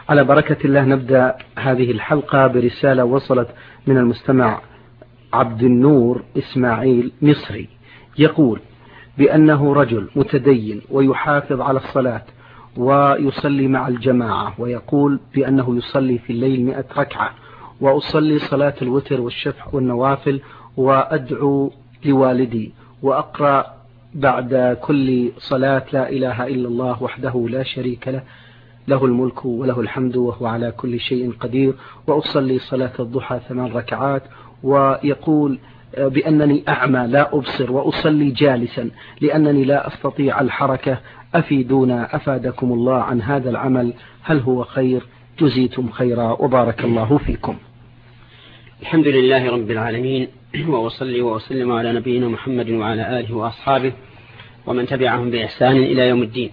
على بركة الله نبدأ هذه الحلقة برسالة وصلت من المستمع عبد النور إسماعيل مصري، يقول بأنه رجل متدين ويحافظ على الصلاة ويصلي مع الجماعة، ويقول بأنه يصلي في الليل 100 ركعة، وأصلي صلاة الوتر والشفع والنوافل، وأدعو لوالدي، وأقرأ بعد كل صلاة لا إله إلا الله وحده لا شريك له، له الملك وله الحمد وهو على كل شيء قدير، وأصلي صلاة الضحى 8 ركعات، ويقول بأنني أعمى لا أبصر وأصلي جالسا لأنني لا أستطيع الحركة، أفيدونا أفادكم الله عن هذا العمل، هل هو خير؟ جزيتم خيرا وبارك الله فيكم. الحمد لله رب العالمين، وأصلي وأسلم على نبينا محمد وعلى آله وأصحابه ومن تبعهم بإحسان إلى يوم الدين.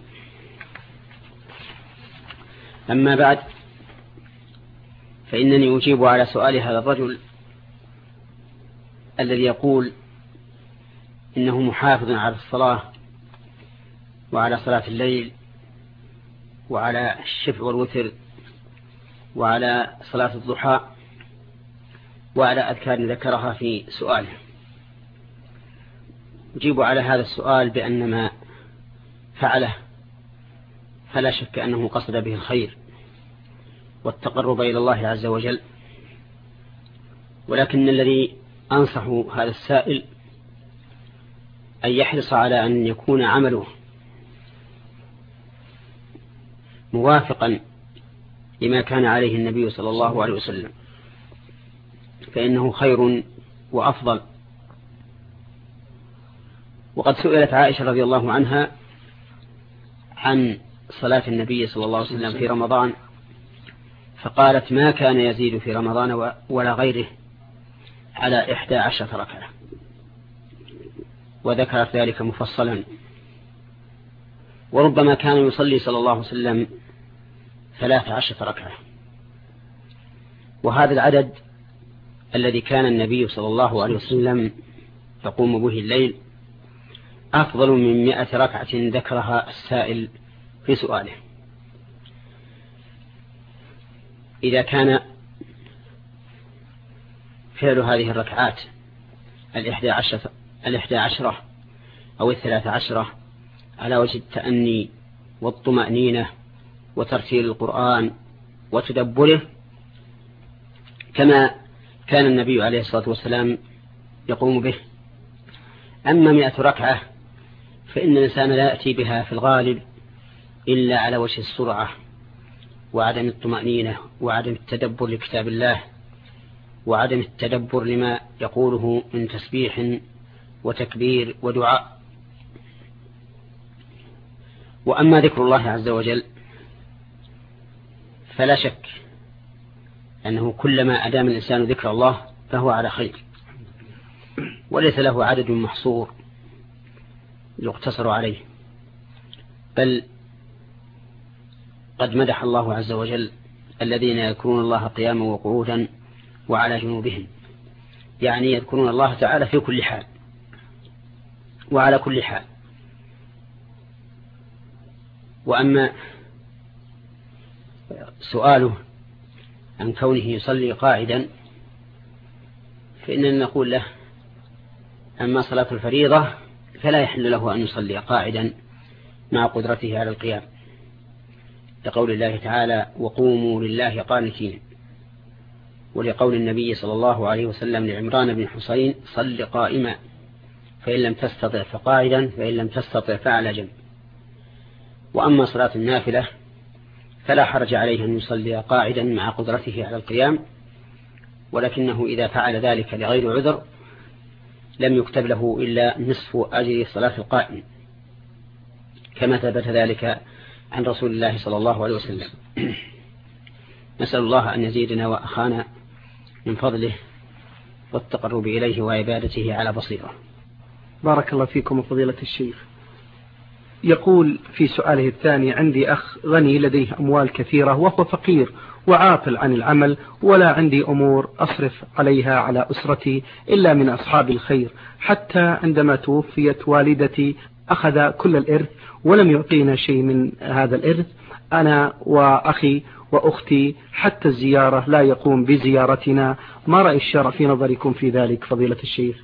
أما بعد، فإنني أجيب على سؤال هذا الرجل الذي يقول إنه محافظ على الصلاة وعلى صلاة الليل وعلى الشفع والوتر وعلى صلاة الضحى وعلى أذكار ذكرها في سؤاله. أجيب على هذا السؤال بأن ما فعله فلا شك أنه قصد به الخير والتقرب إلى الله عز وجل، ولكن الذي أنصح هذا السائل أن يحرص على أن يكون عمله موافقا لما كان عليه النبي صلى الله عليه وسلم، فإنه خير وأفضل. وقد سئلت عائشة رضي الله عنها عن صلاة النبي صلى الله عليه وسلم في رمضان، فقالت ما كان يزيد في رمضان ولا غيره على 11 ركعة، وذكرت ذلك مفصلا. وربما كان يصلي صلى الله عليه وسلم 13 ركعة، وهذا العدد الذي كان النبي صلى الله عليه وسلم يقوم به الليل أفضل من 100 ركعة ذكرها السائل في سؤاله. إذا كان فعل هذه الركعات 11 أو 13 على وجه التأني والطمأنينة وترتيل القرآن وتدبره كما كان النبي عليه الصلاة والسلام يقوم به. أما 100 ركعة فإن الإنسان لا يأتي بها في الغالب إلا على وجه السرعة وعدم الطمأنينة وعدم التدبر لكتاب الله وعدم التدبر لما يقوله من تسبيح وتكبير ودعاء. وأما ذكر الله عز وجل فلا شك أنه كلما أدام الإنسان ذكر الله فهو على خير، وليس له عدد محصور يقتصر عليه، بل قد مدح الله عز وجل الذين يذكرون الله قياما وقعودا وعلى جنوبهم، يعني يذكرون الله تعالى في كل حال وعلى كل حال. وأما سؤاله عن كونه يصلي قاعدا فإننا نقول له أما صلاة الفريضة فلا يحل له أن يصلي قاعدا مع قدرته على القيام، لقول الله تعالى وقوموا لله قانتين، ولقول النبي صلى الله عليه وسلم لعمران بن حسين صل قائما فإن لم تستطع فقاعدا فإن لم تستطع فعلى جنب. وأما صلاة النافلة فلا حرج عليه أن يصلي قاعدا مع قدرته على القيام، ولكنه إذا فعل ذلك لغير عذر لم يكتب له إلا نصف أجر صلاة القائم، كما ثبت ذلك عن رسول الله صلى الله عليه وسلم. نسأل الله أن يزيدنا وأخانا من فضله والتقرب إليه وعبادته على بصيرة. بارك الله فيكم فضيلة الشيخ. يقول في سؤاله الثاني عندي أخ غني لديه أموال كثيرة وهو فقير وعاطل عن العمل، ولا عندي أمور أصرف عليها على أسرتي إلا من أصحاب الخير، حتى عندما توفيت والدتي أخذ كل الإرث ولم يعطينا شيء من هذا الإرث أنا وأخي، وأختي حتى الزيارة لا يقوم بزيارتنا، ما رأي الشرع في نظركم في ذلك فضيلة الشيخ؟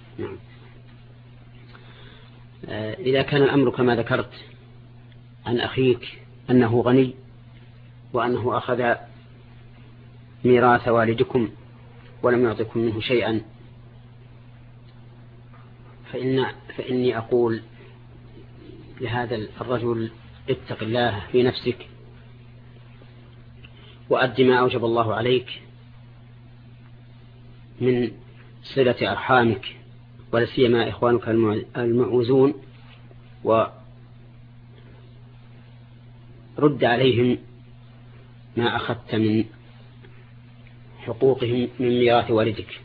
إذا كان الأمر كما ذكرت عن أخيك أنه غني وأنه أخذ ميراث والدكم ولم يعطكم منه شيئا، فإني أقول لهذا الرجل اتق الله في نفسك وأد ما أوجب الله عليك من صلة أرحامك، ولا سيما إخوانك المعوزون، ورد عليهم ما أخذت من حقوقهم من ميراث والدك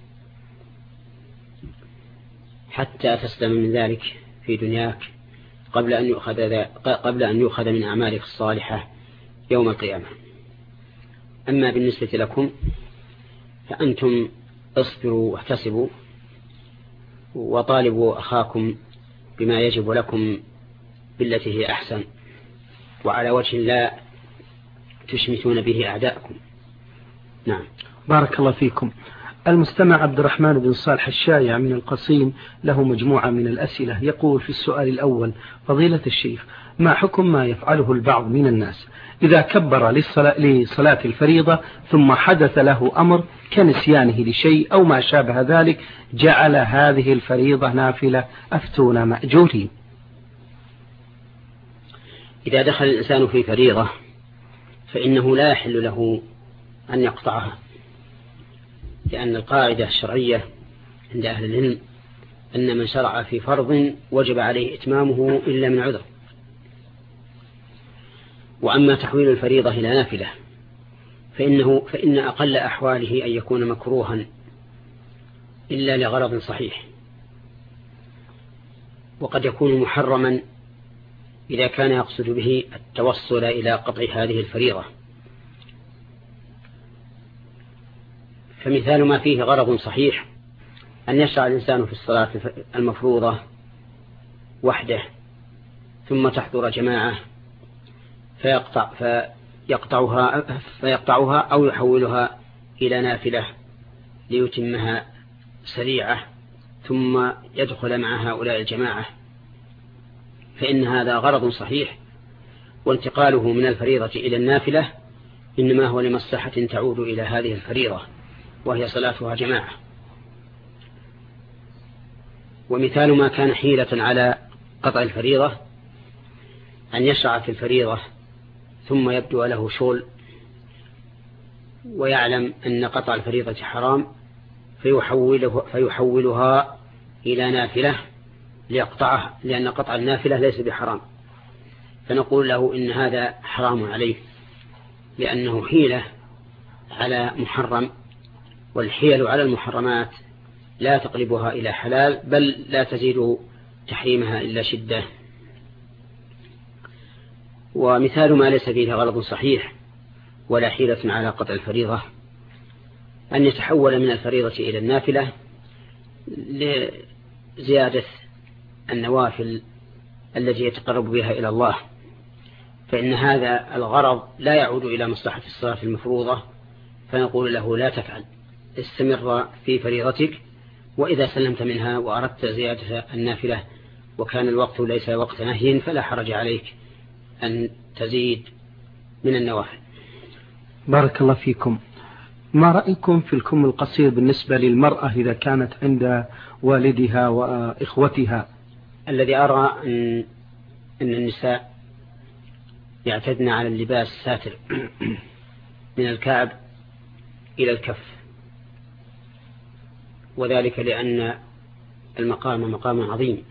حتى تسلم من ذلك في دنياك قبل أن يؤخذ من أعمالك الصالحة يوم القيامة. أما بالنسبة لكم فأنتم اصبروا واحتسبوا وطالبوا أخاكم بما يجب لكم بالتي هي أحسن، وعلى وجه لا تشمتون به أعداءكم. نعم. بارك الله فيكم. المستمع عبد الرحمن بن صالح الشايع من القصيم له مجموعة من الأسئلة. يقول في السؤال الأول: فضيلة الشيخ، ما حكم ما يفعله البعض من الناس إذا كبر لصلاة الفريضة ثم حدث له أمر كنسيانه لشيء أو ما شابه ذلك جعل هذه الفريضة نافلة؟ أفتونا مأجورين. إذا دخل الإنسان في فريضة فإنه لا يحل له أن يقطعها، لأن القاعدة الشرعية عند أهل العلم أن من شرع في فرض وجب عليه إتمامه إلا من عذر. وأما تحويل الفريضة إلى نافلة فإن أقل أحواله أن يكون مكروها إلا لغرض صحيح، وقد يكون محرما إذا كان يقصد به التوصل إلى قطع هذه الفريضة. فمثال ما فيه غرض صحيح أن يشرع الإنسان في الصلاة المفروضة وحده ثم تحضر جماعة فيقطعها أو يحولها إلى نافلة ليتمها سريعة ثم يدخل مع هؤلاء الجماعة، فإن هذا غرض صحيح، وانتقاله من الفريضة إلى النافلة إنما هو لمصلحة تعود إلى هذه الفريضة وهي صلاتها جماعة. ومثال ما كان حيلة على قطع الفريضة أن يشرع في الفريضة ثم يبدو له شغل ويعلم أن قطع الفريضة حرام فيحولها إلى نافلة ليقطعها، لأن قطع النافلة ليس بحرام، فنقول له إن هذا حرام عليه لأنه حيلة على محرم، والحيل على المحرمات لا تقلبها إلى حلال بل لا تزيد تحريمها إلا شدة. ومثال ما ليس فيه غرض صحيح ولا حيلة على قطع الفريضة أن يتحول من الفريضة إلى النافلة لزيادة النوافل التي يتقرب بها إلى الله، فإن هذا الغرض لا يعود إلى مصلحة الصلاة المفروضة، فنقول له لا تفعل، استمر في فريضتك، وإذا سلمت منها وأردت زيادة النافلة وكان الوقت ليس وقت نهي فلا حرج عليك أن تزيد من النوافل. بارك الله فيكم. ما رأيكم في الكم القصير بالنسبة للمرأة إذا كانت عند والدها وإخوتها؟ الذي أرى أن النساء يعتدن على اللباس الساتر من الكعب إلى الكف، وذلك لأن المقام مقام عظيم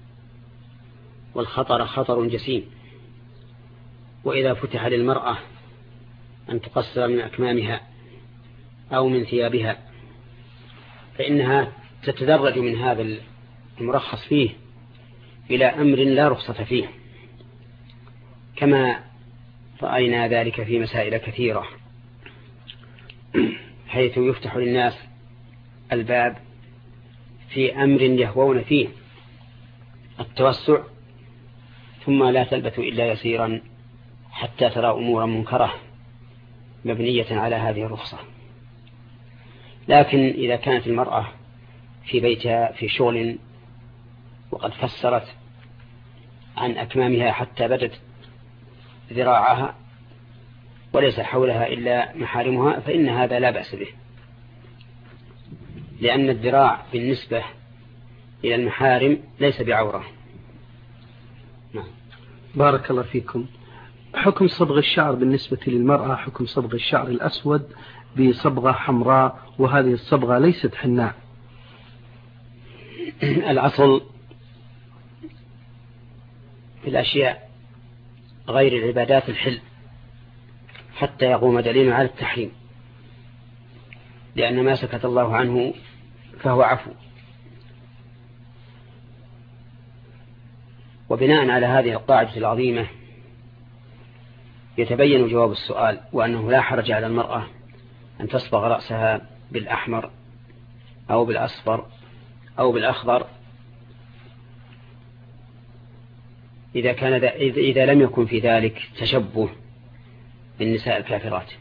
والخطر خطر جسيم، وإذا فتح للمرأة أن تقصر من أكمامها أو من ثيابها فإنها تتدرج من هذا المرخص فيه إلى أمر لا رخصة فيه، كما رأينا ذلك في مسائل كثيرة، حيث يفتح للناس الباب في أمر يهوون فيه التوسع ثم لا تلبث إلا يسيرا حتى ترى أمورا منكرة مبنية على هذه الرخصة. لكن إذا كانت المرأة في بيتها في شغل وقد فسرت عن أكمامها حتى بدت ذراعها وليس حولها إلا محارمها، فإن هذا لا بأس به، لأن الذراع بالنسبة إلى المحارم ليس بعورة. نعم. بارك الله فيكم. حكم صبغ الشعر بالنسبة للمرأة حكم صبغ الشعر الأسود بصبغة حمراء، وهذه الصبغة ليست حناء. الأصل في الأشياء غير العبادات الحل حتى يقوم دليل على التحريم، لأن ما سكت الله عنه فهو عفو. وبناء على هذه القاعدة العظيمة يتبين جواب السؤال، وأنه لا حرج على المرأة أن تصبغ رأسها بالأحمر أو بالأصفر أو بالأخضر إذا لم يكن في ذلك تشبه بالنساء الكافرات.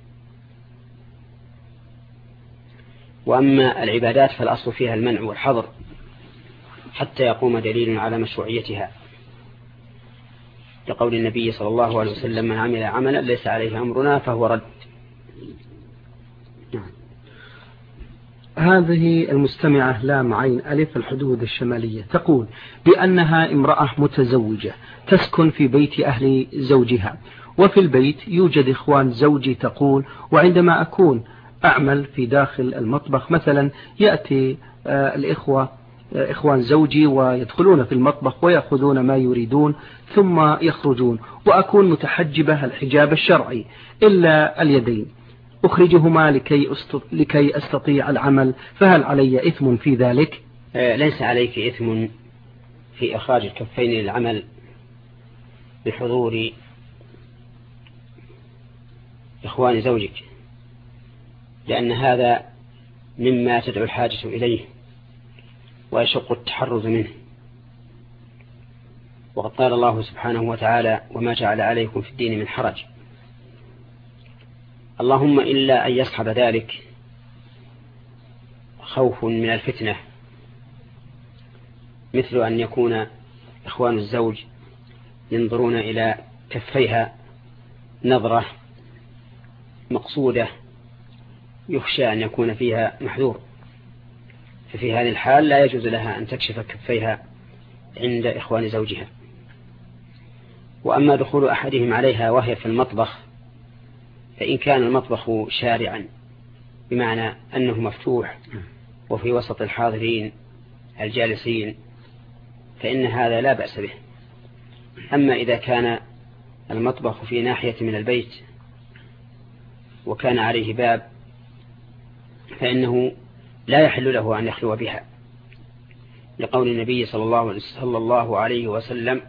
وأما العبادات فالأصل فيها المنع والحظر حتى يقوم دليل على مشروعيتها، لقول النبي صلى الله عليه وسلم: من عمل عملا ليس عليه أمرنا فهو رد. هذه المستمعة لام عين ألف الحدود الشمالية تقول بأنها امرأة متزوجة تسكن في بيت أهل زوجها، وفي البيت يوجد إخوان زوجي. تقول: وعندما أكون أعمل في داخل المطبخ مثلا يأتي إخوان زوجي ويدخلون في المطبخ ويأخذون ما يريدون ثم يخرجون، وأكون متحجبة الحجاب الشرعي إلا اليدين، أخرجهما لكي أستطيع العمل، فهل علي إثم في ذلك؟ ليس عليك إثم في إخراج الكفين للعمل بحضور إخوان زوجك، لأن هذا مما تدعو الحاجة إليه ويشق التحرز منه. وقد قال الله سبحانه وتعالى: وما جعل عليكم في الدين من حرج. اللهم إلا أن يصحب ذلك خوف من الفتنة، مثل أن يكون إخوان الزوج ينظرون إلى كفيها نظرة مقصودة يخشى أن يكون فيها محذور، ففي هذه الحال لا يجوز لها أن تكشف كفيها عند إخوان زوجها. وأما دخول أحدهم عليها وهي في المطبخ، فإن كان المطبخ شارعا بمعنى أنه مفتوح وفي وسط الحاضرين الجالسين فإن هذا لا بأس به. أما إذا كان المطبخ في ناحية من البيت وكان عليه باب فإنه لا يحل له أن يخلو بها، لقول النبي صلى الله عليه وسلم: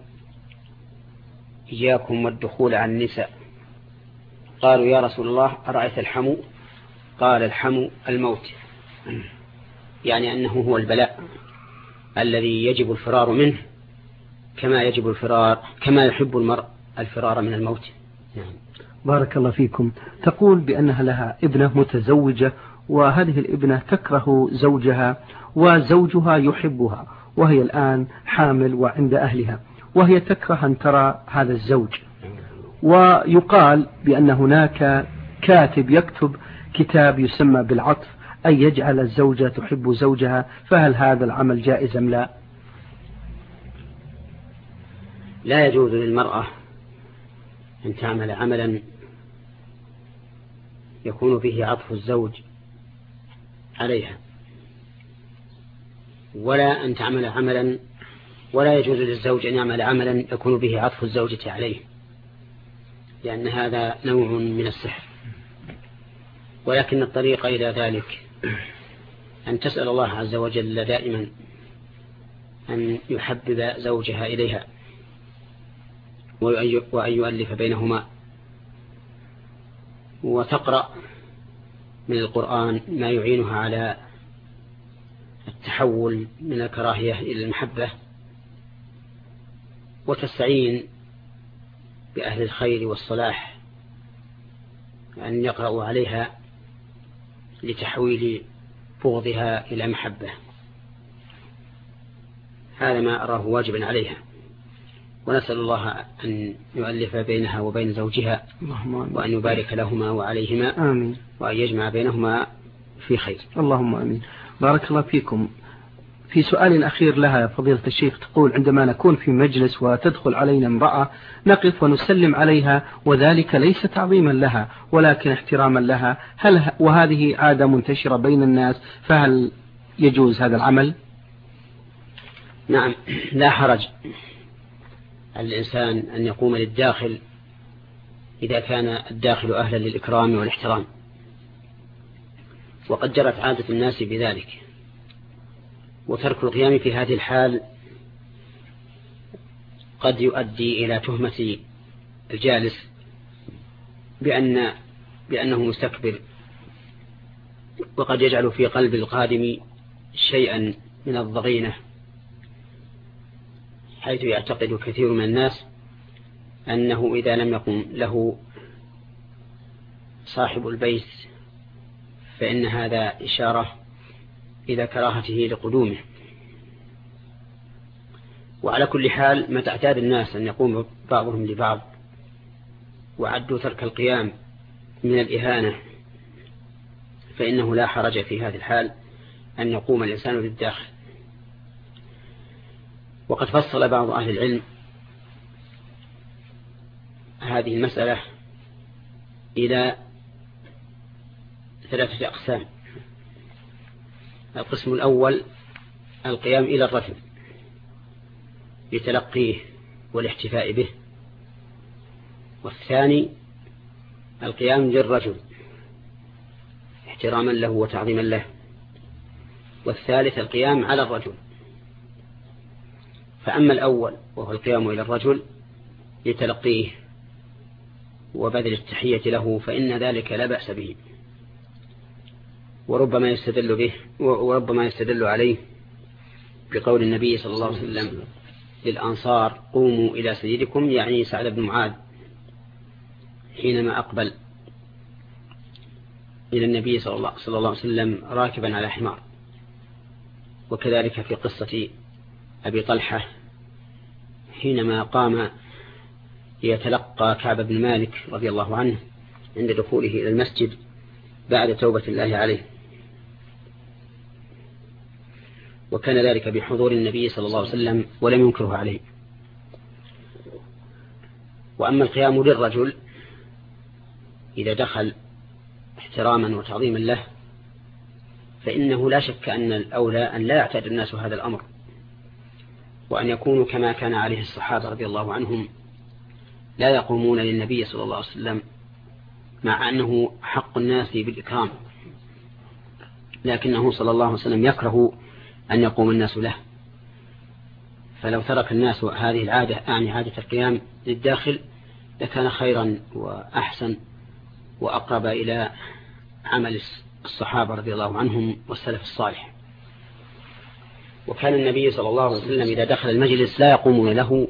إياكم والدخول على النساء. قالوا: يا رسول الله أرأيت الحمو؟ قال: الحمو الموت، يعني أنه هو البلاء الذي يجب الفرار منه كما يحب المرء الفرار من الموت. بارك الله فيكم. تقول بأنها لها ابنة متزوجة، وهذه الابنة تكره زوجها وزوجها يحبها، وهي الآن حامل وعند أهلها، وهي تكره أن ترى هذا الزوج. ويقال بأن هناك كاتب يكتب كتاب يسمى بالعطف، أي يجعل الزوجة تحب زوجها، فهل هذا العمل جائز أم لا؟ لا يجوز للمرأة أن تعمل عملا يكون فيه عطف الزوج عليها، ولا أن تعمل عملا، ولا يجوز للزوج أن يعمل عملا يكون به عطف الزوجة عليه، لأن هذا نوع من السحر. ولكن الطريق إلى ذلك أن تسأل الله عز وجل دائما أن يحبب زوجها إليها وأن يؤلف بينهما، وتقرأ من القرآن ما يعينها على التحول من الكراهية إلى المحبة، وتستعين بأهل الخير والصلاح أن يقرأوا عليها لتحويل بغضها إلى محبة. هذا ما أراه واجبا عليها، ونسأل الله أن يؤلف بينها وبين زوجها، وأن يبارك لهما وعليهما، آمين، وأن يجمع بينهما في خير. اللهم آمين. بارك الله فيكم. في سؤال أخير لها فضيلة الشيخ، تقول: عندما نكون في مجلس وتدخل علينا امرأة نقف ونسلم عليها، وذلك ليس تعظيما لها ولكن احتراما لها، وهذه عادة منتشرة بين الناس، فهل يجوز هذا العمل؟ نعم، لا حرج على الإنسان أن يقوم للداخل إذا كان الداخل أهلا للإكرام والاحترام، وقد جرت عادة الناس بذلك. وترك القيام في هذه الحال قد يؤدي إلى تهمة الجالس بأنه مستكبر، وقد يجعل في قلب القادم شيئا من الضغينة، حيث يعتقد كثير من الناس أنه إذا لم يقم له صاحب البيت فإن هذا إشارة إلى كراهته لقدومه. وعلى كل حال، متى اعتاد الناس أن يقوم بعضهم لبعض وعدوا ترك القيام من الإهانة، فإنه لا حرج في هذه الحال أن يقوم الإنسان للداخل. وقد فصل بعض أهل العلم هذه المسألة إلى 3 أقسام. القسم الأول القيام إلى الرجل لتلقيه والاحتفاء به، والثاني القيام للرجل احتراما له وتعظيما له، والثالث القيام على الرجل. فأما الأول وهو القيام إلى الرجل لتلقيه وبذل التحية له فإن ذلك لا بأس به، وربما يستدل عليه بقول النبي صلى الله عليه وسلم للأنصار: قوموا إلى سيدكم، يعني سعد بن معاذ، حينما أقبل إلى النبي صلى الله عليه وسلم راكبا على حمار. وكذلك في قصة أبي طلحة حينما قام يتلقى كعب بن مالك رضي الله عنه عند دخوله إلى المسجد بعد توبة الله عليه، وكان ذلك بحضور النبي صلى الله عليه وسلم ولم ينكره عليه. وأما القيام للرجل إذا دخل احتراما وتعظيما له فإنه لا شك أن الأولى أن لا يعتاد الناس هذا الأمر، وأن يكونوا كما كان عليه الصحابة رضي الله عنهم لا يقومون للنبي صلى الله عليه وسلم، مع أنه حق الناس بالإكرام، لكنه صلى الله عليه وسلم يكره أن يقوم الناس له. فلو ترك الناس هذه العادة، أعني عادة القيام للداخل، لكان خيرا وأحسن وأقرب إلى عمل الصحابة رضي الله عنهم والسلف الصالح. وكان النبي صلى الله عليه وسلم إذا دخل المجلس لا يقومون له،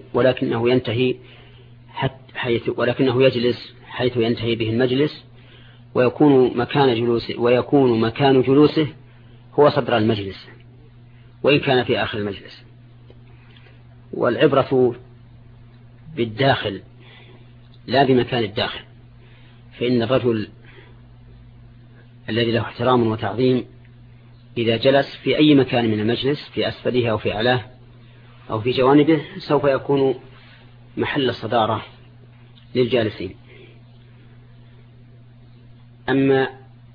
ولكنه يجلس حيث ينتهي به المجلس، ويكون مكان جلوسه هو صدر المجلس وإن كان في آخر المجلس. والعبرة بالداخل لا بمكان الداخل، فإن الرجل الذي له احترام وتعظيم إذا جلس في أي مكان من المجلس، في أسفله أو في أعلاه أو في جوانبه، سوف يكون محل صدارة للجالسين. أما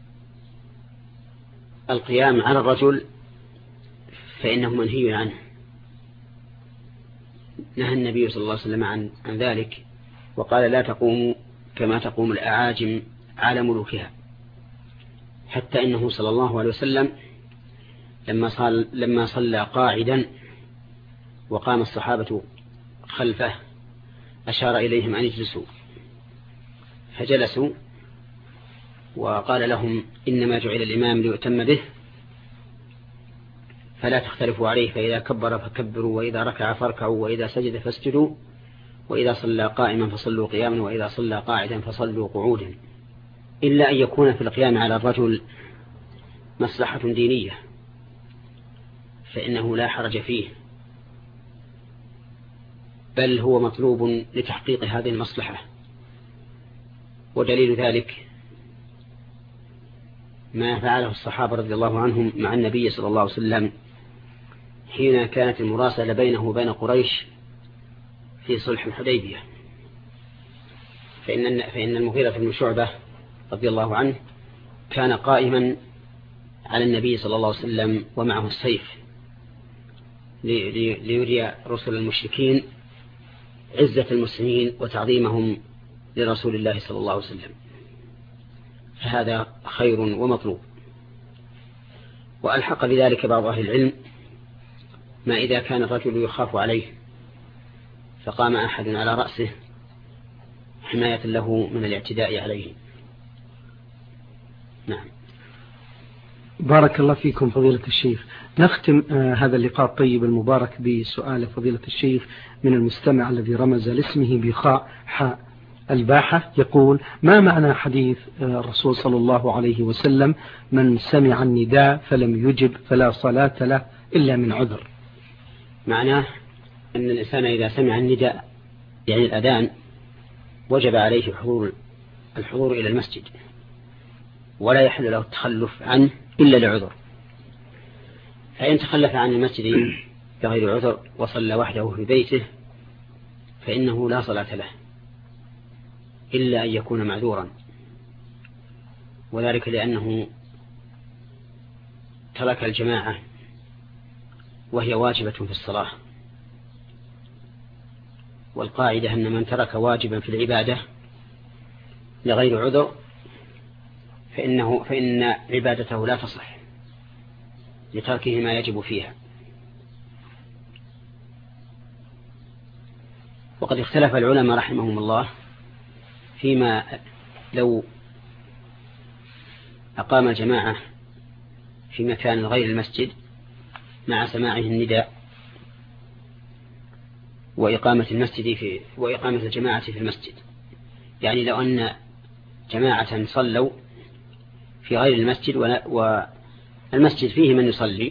القيام على الرجل فإنه منهي عنه، نهى النبي صلى الله عليه وسلم عن ذلك، وقال: لا تقوموا كما تقوم الأعاجم على ملوكها. حتى إنه صلى الله عليه وسلم لما صلى قاعدا وقام الصحابة خلفه أشار إليهم أن يجلسوا، فجلسوا، وقال لهم: إنما جعل الإمام ليؤتم به، فلا تختلفوا عليه، فإذا كبر فكبروا، وإذا ركع فاركعوا، وإذا سجد فاسجدوا، وإذا صلى قائما فصلوا قياما، وإذا صلى قاعدا فصلوا قعودا. إلا أن يكون في القيام على الرجل مصلحة دينية فإنه لا حرج فيه، بل هو مطلوب لتحقيق هذه المصلحة. ودليل ذلك ما فعله الصحابة رضي الله عنهم مع النبي صلى الله عليه وسلم حين كانت المراسلة بينه وبين قريش في صلح الحديبية. فإن المغيرة بن شعبة رضي الله عنه كان قائما على النبي صلى الله عليه وسلم ومعه السيف ليري رسل المشركين عزة المسلمين وتعظيمهم لرسول الله صلى الله عليه وسلم، فهذا خير ومطلوب. وألحق بذلك بعض أهل العلم ما إذا كان الرجل يخاف عليه فقام أحد على رأسه حماية له من الاعتداء عليه. نعم. بارك الله فيكم فضيلة الشيخ. نختم هذا اللقاء الطيب المبارك بسؤال فضيلة الشيخ من المستمع الذي رمز لاسمه بخاء حاء الباحة، يقول: ما معنى حديث الرسول صلى الله عليه وسلم: من سمع النداء فلم يجب فلا صلاة له إلا من عذر؟ معناه أن الإنسان إذا سمع النداء يعني الأذان وجب عليه الحضور إلى المسجد، ولا يحل له التخلف عنه إلا لعذر. فإن تخلف عن المسجد بغير عذر وصلى وحده في بيته فإنه لا صلاة له إلا أن يكون معذورا، وذلك لأنه ترك الجماعة وهي واجبة في الصلاة. والقاعدة أن من ترك واجبا في العبادة لغير عذر فإن عبادته لا تصح لتركه ما يجب فيها. وقد اختلف العلماء رحمهم الله فيما لو أقام الجماعة في مكان غير المسجد مع سماعه النداء وإقامة الجماعة في المسجد. يعني لو أن جماعة صلوا في غير المسجد والمسجد فيه من يصلي،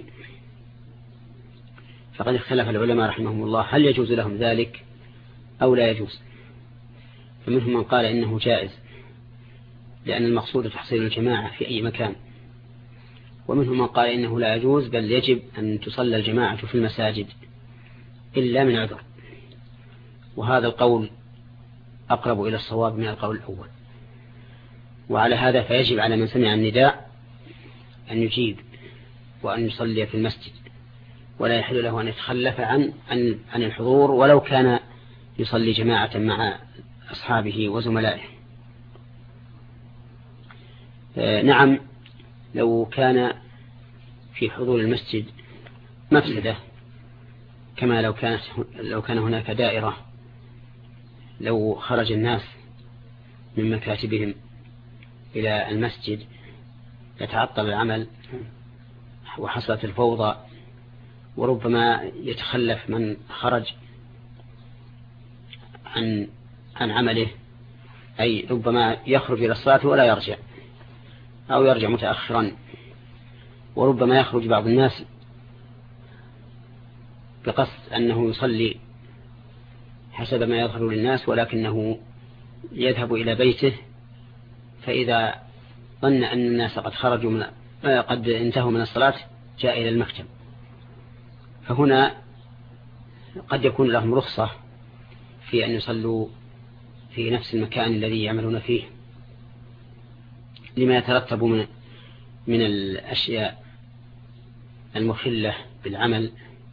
فقد اختلف العلماء رحمهم الله هل يجوز لهم ذلك أو لا يجوز. فمنهم من قال إنه جائز لأن المقصود تحصيل الجماعة في أي مكان، ومنهم من قال إنه لا يجوز بل يجب أن تصلى الجماعة في المساجد إلا من عذر. وهذا القول أقرب إلى الصواب من القول الأول. وعلى هذا فيجب على من سمع النداء أن يجيب وأن يصلي في المسجد، ولا يحل له أن يتخلف عن الحضور ولو كان يصلي جماعة مع أصحابه وزملائه. نعم، لو كان في حضور المسجد مفسدة، كما لو كان هناك دائرة، لو خرج الناس من مكاتبهم إلى المسجد يتعطل العمل وحصلت الفوضى، وربما يتخلف من خرج عن عمله، أي ربما يخرج إلى الصلاة ولا يرجع أو يرجع متأخرا، وربما يخرج بعض الناس بقصد أنه يصلي حسب ما يظهر للناس ولكنه يذهب إلى بيته، فإذا ظن أن الناس قد انتهوا من الصلاة جاء إلى المكتب، فهنا قد يكون لهم رخصة في أن يصلوا في نفس المكان الذي يعملون فيه لما يترتب من الأشياء المخلة بالعمل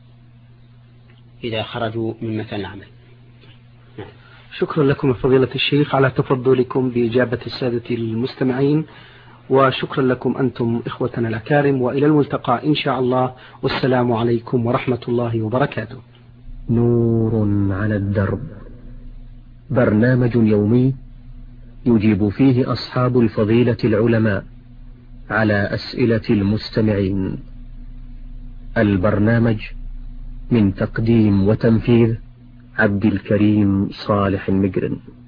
إذا خرجوا من مكان العمل. شكرا لكم فضيلة الشيخ على تفضلكم بإجابة السادة المستمعين، وشكرا لكم أنتم إخوتنا الأكارم، وإلى الملتقى إن شاء الله، والسلام عليكم ورحمة الله وبركاته. نور على الدرب، برنامج يومي يجيب فيه أصحاب الفضيلة العلماء على أسئلة المستمعين. البرنامج من تقديم وتنفيذ عبد الكريم صالح المقرن.